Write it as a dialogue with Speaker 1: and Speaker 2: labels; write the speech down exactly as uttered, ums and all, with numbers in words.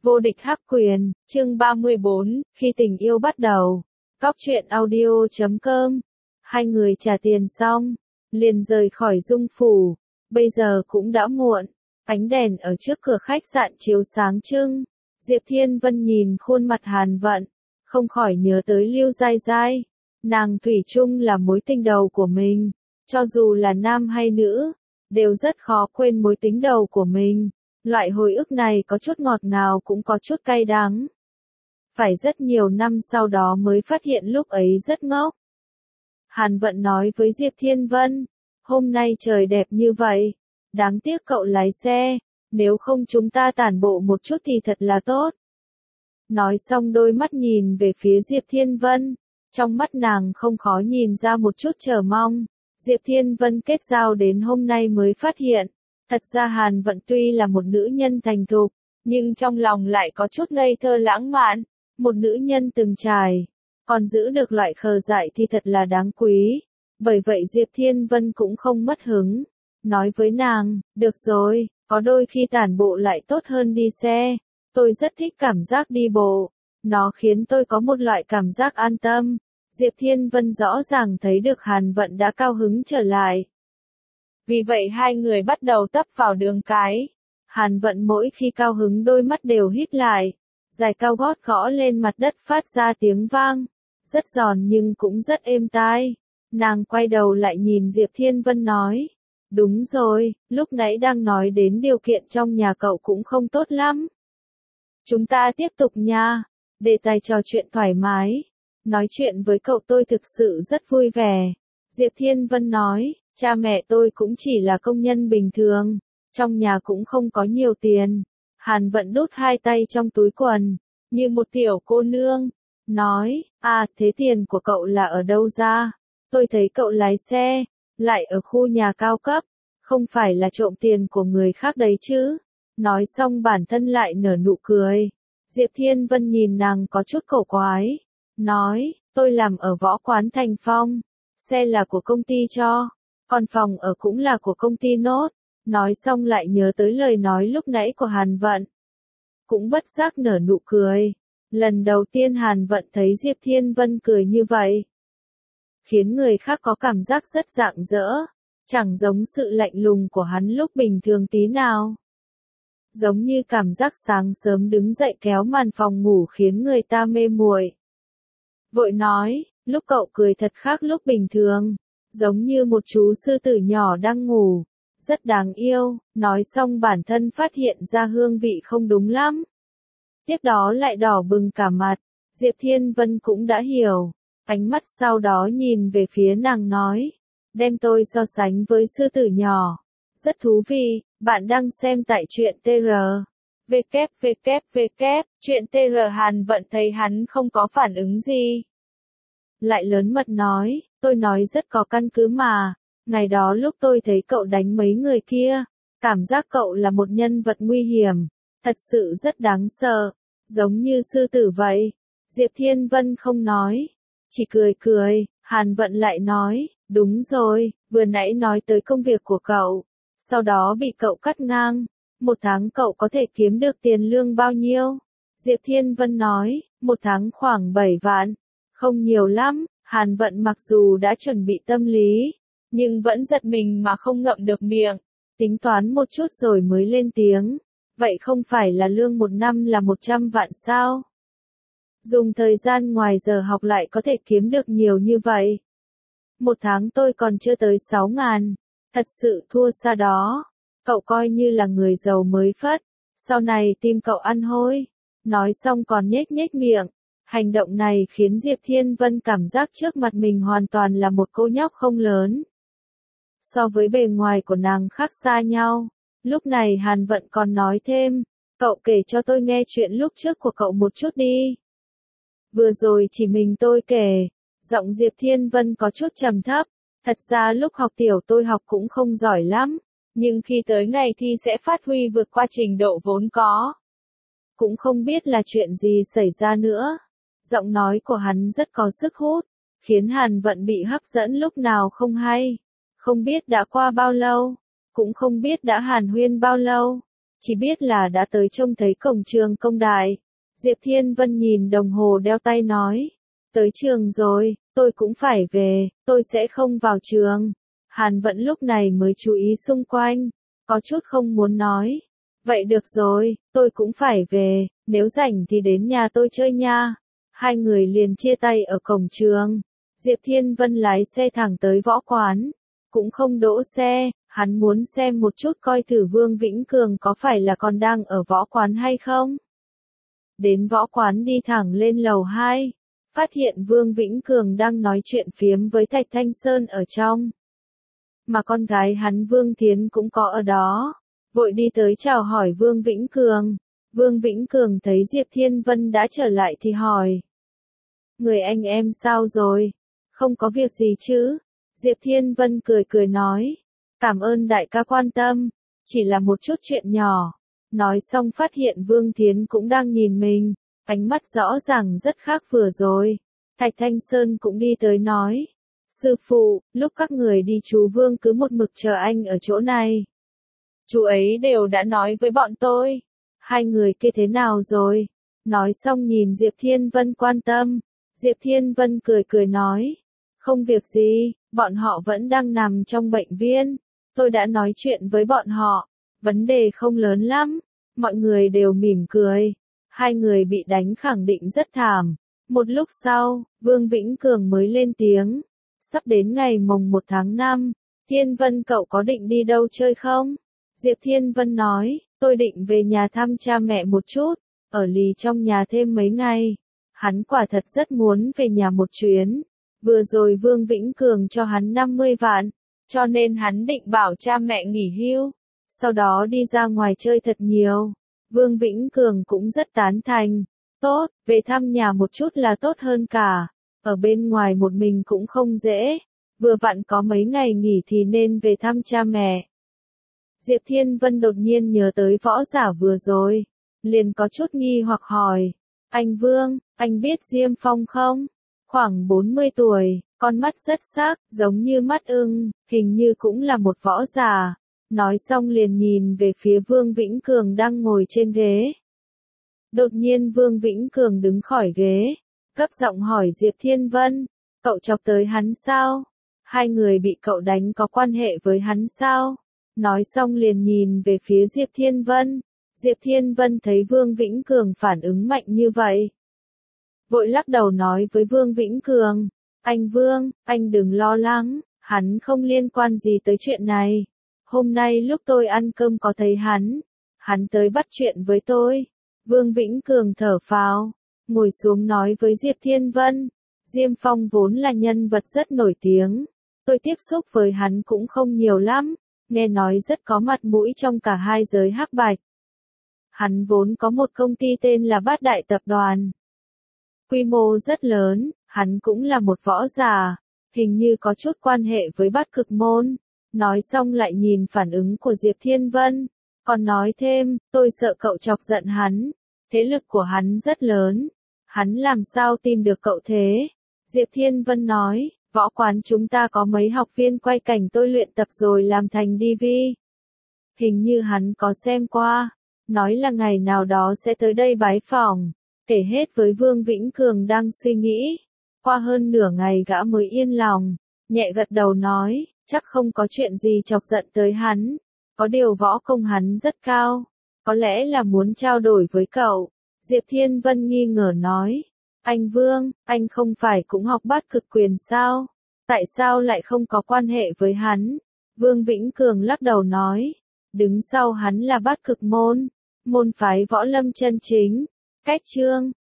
Speaker 1: Vô địch hắc quyền, chương ba mươi bốn, khi tình yêu bắt đầu. Góc truyện audio chấm com. Hai người trả tiền xong, liền rời khỏi Dung Phủ. Bây giờ cũng đã muộn, ánh đèn ở trước cửa khách sạn chiếu sáng trưng. Diệp Thiên Vân nhìn khuôn mặt Hàn Vận, không khỏi nhớ tới Lưu Giai Giai. Nàng thủy chung là mối tình đầu của mình, cho dù là nam hay nữ, đều rất khó quên mối tình đầu của mình. Loại hồi ức này có chút ngọt ngào cũng có chút cay đắng. Phải rất nhiều năm sau đó mới phát hiện lúc ấy rất ngốc. Hàn Vận nói với Diệp Thiên Vân, hôm nay trời đẹp như vậy, đáng tiếc cậu lái xe, nếu không chúng ta tản bộ một chút thì thật là tốt. Nói xong đôi mắt nhìn về phía Diệp Thiên Vân, trong mắt nàng không khó nhìn ra một chút chờ mong. Diệp Thiên Vân kết giao đến hôm nay mới phát hiện, thật ra Hàn Vận tuy là một nữ nhân thành thục, nhưng trong lòng lại có chút ngây thơ lãng mạn, một nữ nhân từng trải, còn giữ được loại khờ dại thì thật là đáng quý. Bởi vậy Diệp Thiên Vân cũng không mất hứng, nói với nàng, được rồi, có đôi khi tản bộ lại tốt hơn đi xe, tôi rất thích cảm giác đi bộ, nó khiến tôi có một loại cảm giác an tâm. Diệp Thiên Vân rõ ràng thấy được Hàn Vận đã cao hứng trở lại. Vì vậy hai người bắt đầu tấp vào đường cái. Hàn Vận mỗi khi cao hứng đôi mắt đều hít lại, giày cao gót gõ lên mặt đất phát ra tiếng vang, rất giòn nhưng cũng rất êm tai. Nàng quay đầu lại nhìn Diệp Thiên Vân nói, đúng rồi, lúc nãy đang nói đến điều kiện trong nhà cậu cũng không tốt lắm. Chúng ta tiếp tục nha, đề tài trò chuyện thoải mái. Nói chuyện với cậu tôi thực sự rất vui vẻ. Diệp Thiên Vân nói, cha mẹ tôi cũng chỉ là công nhân bình thường, trong nhà cũng không có nhiều tiền. Hàn Vận đút hai tay trong túi quần, như một tiểu cô nương, nói, à thế tiền của cậu là ở đâu ra? Tôi thấy cậu lái xe, lại ở khu nhà cao cấp, không phải là trộm tiền của người khác đấy chứ? Nói xong bản thân lại nở nụ cười. Diệp Thiên Vân nhìn nàng có chút cổ quái, nói, tôi làm ở võ quán Thành Phong, xe là của công ty cho, còn phòng ở cũng là của công ty nốt. Nói xong lại nhớ tới lời nói lúc nãy của Hàn Vận, cũng bất giác nở nụ cười. Lần đầu tiên Hàn Vận thấy Diệp Thiên Vân cười như vậy, khiến người khác có cảm giác rất rạng rỡ, chẳng giống sự lạnh lùng của hắn lúc bình thường tí nào. Giống như cảm giác sáng sớm đứng dậy kéo màn phòng ngủ khiến người ta mê muội. Vội nói, lúc cậu cười thật khác lúc bình thường, giống như một chú sư tử nhỏ đang ngủ, rất đáng yêu. Nói xong bản thân phát hiện ra hương vị không đúng lắm, tiếp đó lại đỏ bừng cả mặt. Diệp Thiên Vân cũng đã hiểu, ánh mắt sau đó nhìn về phía nàng nói, đem tôi so sánh với sư tử nhỏ, rất thú vị. Bạn đang xem tại truyện tê rờ. vê kép vê kép vê kép, truyện tê rờ. Hàn Vận thấy hắn không có phản ứng gì, lại lớn mật nói, tôi nói rất có căn cứ mà, ngày đó lúc tôi thấy cậu đánh mấy người kia, cảm giác cậu là một nhân vật nguy hiểm, thật sự rất đáng sợ, giống như sư tử vậy. Diệp Thiên Vân không nói, chỉ cười cười. Hàn Vận lại nói, đúng rồi, vừa nãy nói tới công việc của cậu, sau đó bị cậu cắt ngang, một tháng cậu có thể kiếm được tiền lương bao nhiêu? Diệp Thiên Vân nói, một tháng khoảng bảy vạn, không nhiều lắm. Hàn Vận mặc dù đã chuẩn bị tâm lý, nhưng vẫn giật mình mà không ngậm được miệng, tính toán một chút rồi mới lên tiếng, vậy không phải là lương một năm là một trăm vạn sao? Dùng thời gian ngoài giờ học lại có thể kiếm được nhiều như vậy. Một tháng tôi còn chưa tới sáu ngàn, thật sự thua xa đó. Cậu coi như là người giàu mới phất, sau này tìm cậu ăn hôi. Nói xong còn nhếch nhếch miệng. Hành động này khiến Diệp Thiên Vân cảm giác trước mặt mình hoàn toàn là một cô nhóc không lớn, so với bề ngoài của nàng khác xa nhau. Lúc này Hàn Vận còn nói thêm, cậu kể cho tôi nghe chuyện lúc trước của cậu một chút đi. Vừa rồi chỉ mình tôi kể. Giọng Diệp Thiên Vân có chút trầm thấp, thật ra lúc học tiểu tôi học cũng không giỏi lắm, nhưng khi tới ngày thi sẽ phát huy vượt qua trình độ vốn có. Cũng không biết là chuyện gì xảy ra nữa. Giọng nói của hắn rất có sức hút, khiến Hàn Vận bị hấp dẫn lúc nào không hay. Không biết đã qua bao lâu, cũng không biết đã hàn huyên bao lâu. chỉ biết là đã tới trông thấy cổng trường công đại. Diệp Thiên Vân nhìn đồng hồ đeo tay nói, tới trường rồi, tôi cũng phải về, tôi sẽ không vào trường. Hàn Vận lúc này mới chú ý xung quanh, có chút không muốn nói. Vậy được rồi, tôi cũng phải về, nếu rảnh thì đến nhà tôi chơi nha. Hai người liền chia tay ở cổng trường. Diệp Thiên Vân lái xe thẳng tới võ quán, cũng không đỗ xe, hắn muốn xem một chút coi thử Vương Vĩnh Cường có phải là còn đang ở võ quán hay không. Đến võ quán đi thẳng lên lầu hai, phát hiện Vương Vĩnh Cường đang nói chuyện phiếm với Thạch Thanh Sơn ở trong. Mà con gái hắn Vương Thiến cũng có ở đó, vội đi tới chào hỏi Vương Vĩnh Cường. Vương Vĩnh Cường thấy Diệp Thiên Vân đã trở lại thì hỏi, người anh em sao rồi, không có việc gì chứ? Diệp Thiên Vân cười cười nói, cảm ơn đại ca quan tâm, chỉ là một chút chuyện nhỏ. Nói xong phát hiện Vương Thiến cũng đang nhìn mình, ánh mắt rõ ràng rất khác vừa rồi. Thạch Thanh Sơn cũng đi tới nói, sư phụ, lúc các người đi chú Vương cứ một mực chờ anh ở chỗ này. Chú ấy đều đã nói với bọn tôi. Hai người kia thế nào rồi? Nói xong nhìn Diệp Thiên Vân quan tâm. Diệp Thiên Vân cười cười nói, không việc gì, bọn họ vẫn đang nằm trong bệnh viện. Tôi đã nói chuyện với bọn họ, vấn đề không lớn lắm. Mọi người đều mỉm cười. Hai người bị đánh khẳng định rất thảm. Một lúc sau, Vương Vĩnh Cường mới lên tiếng. Sắp đến ngày mồng một tháng năm, Thiên Vân cậu có định đi đâu chơi không? Diệp Thiên Vân nói, tôi định về nhà thăm cha mẹ một chút, ở lì trong nhà thêm mấy ngày. Hắn quả thật rất muốn về nhà một chuyến. Vừa rồi Vương Vĩnh Cường cho hắn năm mươi vạn, cho nên hắn định bảo cha mẹ nghỉ hưu, sau đó đi ra ngoài chơi thật nhiều. Vương Vĩnh Cường cũng rất tán thành. Tốt, về thăm nhà một chút là tốt hơn cả. Ở bên ngoài một mình cũng không dễ. Vừa vặn có mấy ngày nghỉ thì nên về thăm cha mẹ. Diệp Thiên Vân đột nhiên nhớ tới võ giả vừa rồi. Liền có chút nghi hoặc hỏi. Anh Vương, anh biết Diêm Phong không? Khoảng bốn mươi tuổi, con mắt rất sắc, giống như mắt ưng, hình như cũng là một võ giả. Nói xong liền nhìn về phía Vương Vĩnh Cường đang ngồi trên ghế. Đột nhiên Vương Vĩnh Cường đứng khỏi ghế, gấp giọng hỏi Diệp Thiên Vân, cậu chọc tới hắn sao? Hai người bị cậu đánh có quan hệ với hắn sao? Nói xong liền nhìn về phía Diệp Thiên Vân. Diệp Thiên Vân thấy Vương Vĩnh Cường phản ứng mạnh như vậy, vội lắc đầu nói với Vương Vĩnh Cường, anh Vương, anh đừng lo lắng, hắn không liên quan gì tới chuyện này. Hôm nay lúc tôi ăn cơm có thấy hắn, hắn tới bắt chuyện với tôi. Vương Vĩnh Cường thở phào, ngồi xuống nói với Diệp Thiên Vân, Diêm Phong vốn là nhân vật rất nổi tiếng, tôi tiếp xúc với hắn cũng không nhiều lắm, nghe nói rất có mặt mũi trong cả hai giới hắc bạch. Hắn vốn có một công ty tên là Bát Đại Tập đoàn, quy mô rất lớn, hắn cũng là một võ giả, hình như có chút quan hệ với Bát Cực Môn. Nói xong lại nhìn phản ứng của Diệp Thiên Vân, còn nói thêm, tôi sợ cậu chọc giận hắn, thế lực của hắn rất lớn, hắn làm sao tìm được cậu thế? Diệp Thiên Vân nói, võ quán chúng ta có mấy học viên quay cảnh tôi luyện tập rồi làm thành đê vê. Hình như hắn có xem qua, nói là ngày nào đó sẽ tới đây bái phỏng, kể hết với Vương Vĩnh Cường đang suy nghĩ. Qua hơn nửa ngày gã mới yên lòng, nhẹ gật đầu nói, chắc không có chuyện gì chọc giận tới hắn, có điều võ công hắn rất cao, có lẽ là muốn trao đổi với cậu. Diệp Thiên Vân nghi ngờ nói, anh Vương, anh không phải cũng học Bát Cực Quyền sao? Tại sao lại không có quan hệ với hắn? Vương Vĩnh Cường lắc đầu nói, đứng sau hắn là Bát Cực Môn, môn phái võ lâm chân chính, cách chương.